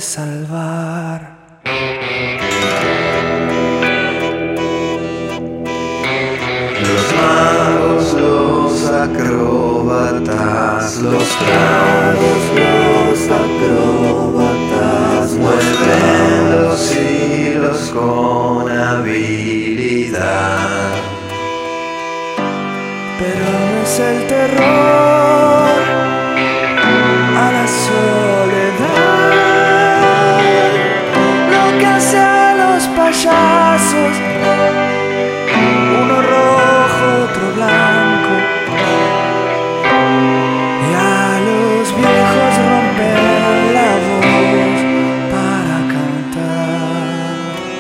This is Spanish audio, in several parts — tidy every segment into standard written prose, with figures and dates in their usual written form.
salvar. Los magos, los acróbatas, los tragos, los acróbatas mueven los hilos con habilidad. Pero no es el terror a la soledad lo que hace a los payasos, uno rojo, otro blanco, y a los viejos romper la voz para cantar.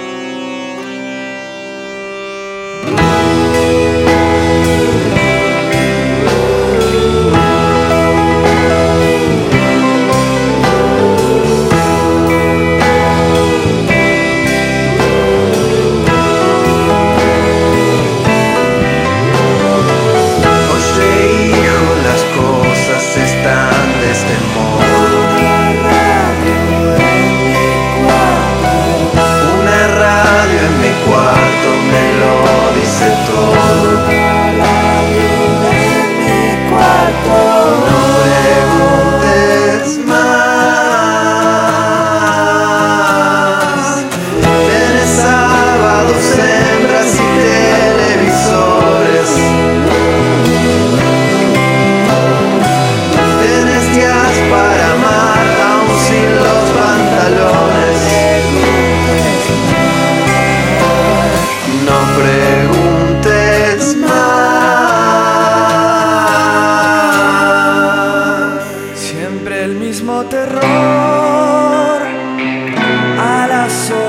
Terror a la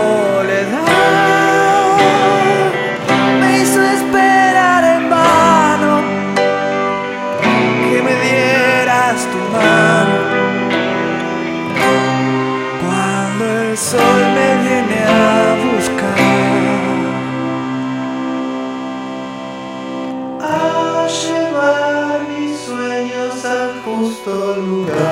soledad me hizo esperar en vano que me dieras tu mano cuando el sol me viene a buscar, a llevar mis sueños al justo lugar.